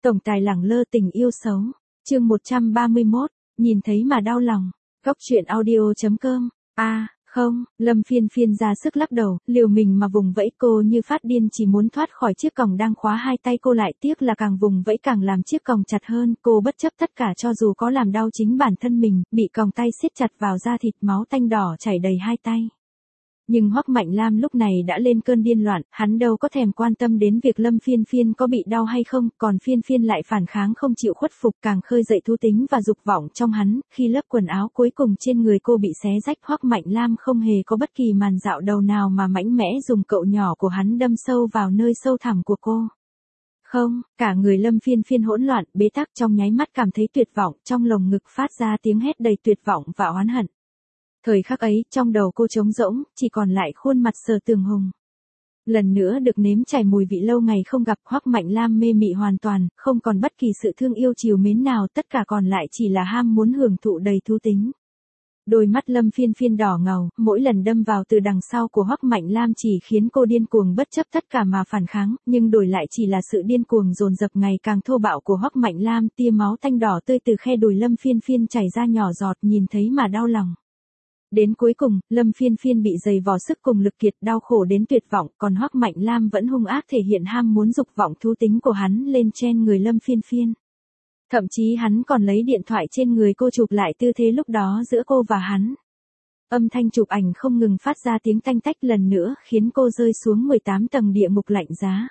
Tổng tài lẳng lơ tình yêu xấu. Chương 131, nhìn thấy mà đau lòng. Góc truyện audio.com. Không, Lâm Phiên Phiên ra sức lắc đầu, liều mình mà vùng vẫy, cô như phát điên chỉ muốn thoát khỏi chiếc còng đang khóa hai tay cô lại, tiếc là càng vùng vẫy càng làm chiếc còng chặt hơn, cô bất chấp tất cả cho dù có làm đau chính bản thân mình, bị còng tay siết chặt vào da thịt, máu tanh đỏ chảy đầy hai tay. Nhưng Hoắc Mạnh Lam lúc này đã lên cơn điên loạn, hắn đâu có thèm quan tâm đến việc Lâm Phiên Phiên có bị đau hay không, còn Phiên Phiên lại phản kháng không chịu khuất phục, càng khơi dậy thú tính và dục vọng trong hắn. Khi lớp quần áo cuối cùng trên người cô bị xé rách, Hoắc Mạnh Lam không hề có bất kỳ màn dạo đầu nào mà mạnh mẽ dùng cậu nhỏ của hắn đâm sâu vào nơi sâu thẳm của cô. Không, cả người Lâm Phiên Phiên hỗn loạn, bế tắc, trong nháy mắt cảm thấy tuyệt vọng, trong lồng ngực phát ra tiếng hét đầy tuyệt vọng và oán hận. Thời khắc ấy, trong đầu cô trống rỗng, chỉ còn lại khuôn mặt Sở Tường Hùng. Lần nữa được nếm trải mùi vị lâu ngày không gặp, Hoắc Mạnh Lam mê mị hoàn toàn, không còn bất kỳ sự thương yêu trìu mến nào, tất cả còn lại chỉ là ham muốn hưởng thụ đầy thú tính. Đôi mắt Lâm Phiên Phiên đỏ ngầu, mỗi lần đâm vào từ đằng sau của Hoắc Mạnh Lam chỉ khiến cô điên cuồng bất chấp tất cả mà phản kháng, nhưng đổi lại chỉ là sự điên cuồng dồn dập ngày càng thô bạo của Hoắc Mạnh Lam. Tia máu tanh đỏ tươi từ khe đùi Lâm Phiên Phiên chảy ra nhỏ giọt, nhìn thấy mà đau lòng. Đến cuối cùng, Lâm Phiên Phiên bị dày vò sức cùng lực kiệt, đau khổ đến tuyệt vọng, còn Hoắc Mạnh Lam vẫn hung ác thể hiện ham muốn dục vọng thú tính của hắn lên trên người Lâm Phiên Phiên. Thậm chí hắn còn lấy điện thoại trên người cô chụp lại tư thế lúc đó giữa cô và hắn. Âm thanh chụp ảnh không ngừng phát ra tiếng tanh tách, lần nữa khiến cô rơi xuống 18 tầng địa ngục lạnh giá.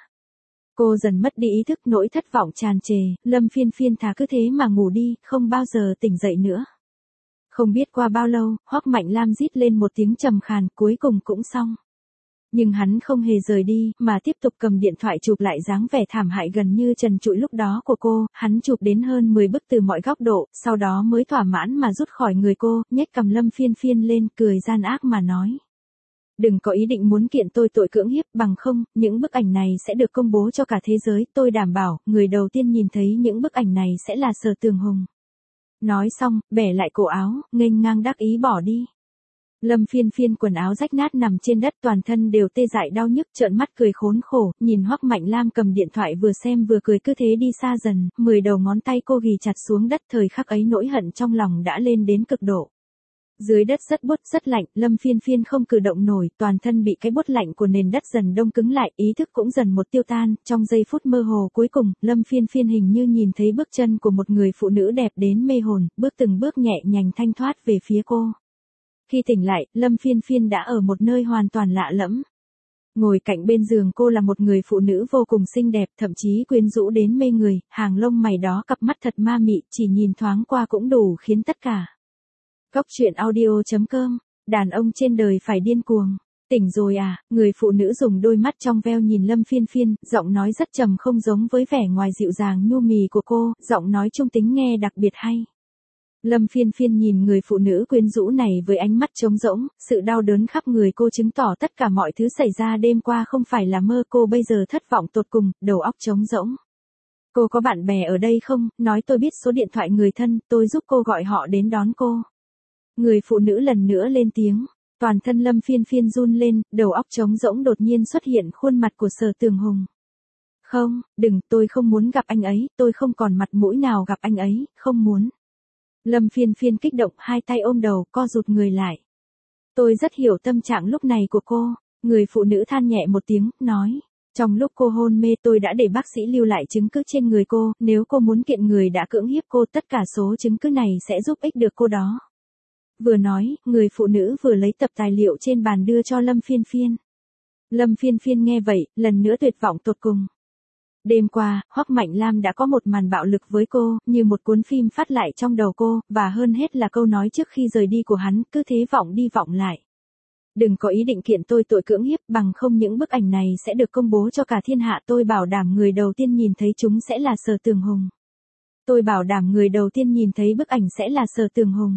Cô dần mất đi ý thức, nỗi thất vọng tràn trề, Lâm Phiên Phiên thà cứ thế mà ngủ đi, không bao giờ tỉnh dậy nữa. Không biết qua bao lâu, Hoắc Mạnh Lam rít lên một tiếng trầm khàn, cuối cùng cũng xong. Nhưng hắn không hề rời đi, mà tiếp tục cầm điện thoại chụp lại dáng vẻ thảm hại gần như trần trụi lúc đó của cô, hắn chụp đến hơn 10 bức từ mọi góc độ, sau đó mới thỏa mãn mà rút khỏi người cô, nhếch cằm Lâm Phiên Phiên lên, cười gian ác mà nói. Đừng có ý định muốn kiện tôi tội cưỡng hiếp, bằng không, những bức ảnh này sẽ được công bố cho cả thế giới, tôi đảm bảo, người đầu tiên nhìn thấy những bức ảnh này sẽ là Sở Tường Hùng. Nói xong, bẻ lại cổ áo, nghênh ngang đắc ý bỏ đi. Lâm Phiên Phiên quần áo rách nát nằm trên đất, toàn thân đều tê dại đau nhức, trợn mắt cười khốn khổ, nhìn Hoắc Mạnh Lam cầm điện thoại vừa xem vừa cười, cứ thế đi xa dần, 10 đầu ngón tay cô ghì chặt xuống đất, thời khắc ấy nỗi hận trong lòng đã lên đến cực độ. Dưới đất rất buốt rất lạnh, Lâm Phiên Phiên không cử động nổi, toàn thân bị cái buốt lạnh của nền đất dần đông cứng lại, ý thức cũng dần một tiêu tan, trong giây phút mơ hồ cuối cùng, Lâm Phiên Phiên hình như nhìn thấy bước chân của một người phụ nữ đẹp đến mê hồn, bước từng bước nhẹ nhàng thanh thoát về phía cô. Khi tỉnh lại, Lâm Phiên Phiên đã ở một nơi hoàn toàn lạ lẫm. Ngồi cạnh bên giường cô là một người phụ nữ vô cùng xinh đẹp, thậm chí quyến rũ đến mê người, hàng lông mày đó, cặp mắt thật ma mị, chỉ nhìn thoáng qua cũng đủ khiến tất cả. Góc truyện audio.com, đàn ông trên đời phải điên cuồng. Tỉnh rồi à, người phụ nữ dùng đôi mắt trong veo nhìn Lâm Phiên Phiên, giọng nói rất trầm không giống với vẻ ngoài dịu dàng nhu mì của cô, giọng nói trung tính nghe đặc biệt hay. Lâm Phiên Phiên nhìn người phụ nữ quyến rũ này với ánh mắt trống rỗng, sự đau đớn khắp người cô chứng tỏ tất cả mọi thứ xảy ra đêm qua không phải là mơ, cô bây giờ thất vọng tột cùng, đầu óc trống rỗng. Cô có bạn bè ở đây không, nói tôi biết số điện thoại người thân, tôi giúp cô gọi họ đến đón cô. Người phụ nữ lần nữa lên tiếng, toàn thân Lâm Phiên Phiên run lên, đầu óc trống rỗng đột nhiên xuất hiện khuôn mặt của Sở Tường Hùng. Không, đừng, tôi không muốn gặp anh ấy, tôi không còn mặt mũi nào gặp anh ấy, không muốn. Lâm Phiên Phiên kích động, hai tay ôm đầu, co rụt người lại. Tôi rất hiểu tâm trạng lúc này của cô, người phụ nữ than nhẹ một tiếng, nói. Trong lúc cô hôn mê tôi đã để bác sĩ lưu lại chứng cứ trên người cô, nếu cô muốn kiện người đã cưỡng hiếp cô, tất cả số chứng cứ này sẽ giúp ích được cô đó. Vừa nói, người phụ nữ vừa lấy tập tài liệu trên bàn đưa cho Lâm Phiên Phiên. Lâm Phiên Phiên nghe vậy, lần nữa tuyệt vọng tột cùng. Đêm qua, Hoắc Mạnh Lam đã có một màn bạo lực với cô, như một cuốn phim phát lại trong đầu cô, và hơn hết là câu nói trước khi rời đi của hắn, cứ thế vọng đi vọng lại. Đừng có ý định kiện tôi tội cưỡng hiếp, bằng không những bức ảnh này sẽ được công bố cho cả thiên hạ, tôi bảo đảm người đầu tiên nhìn thấy chúng sẽ là Sở Tường Hùng. Tôi bảo đảm người đầu tiên nhìn thấy bức ảnh sẽ là Sở Tường Hùng.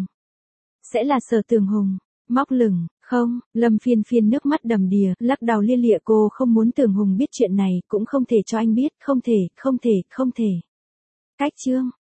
Sẽ là Sở Tường Hùng. Móc lửng, không, Lâm Phiên Phiên nước mắt đầm đìa, lắc đầu lia lịa, cô không muốn Tường Hùng biết chuyện này, cũng không thể cho anh biết, không thể. Cách chương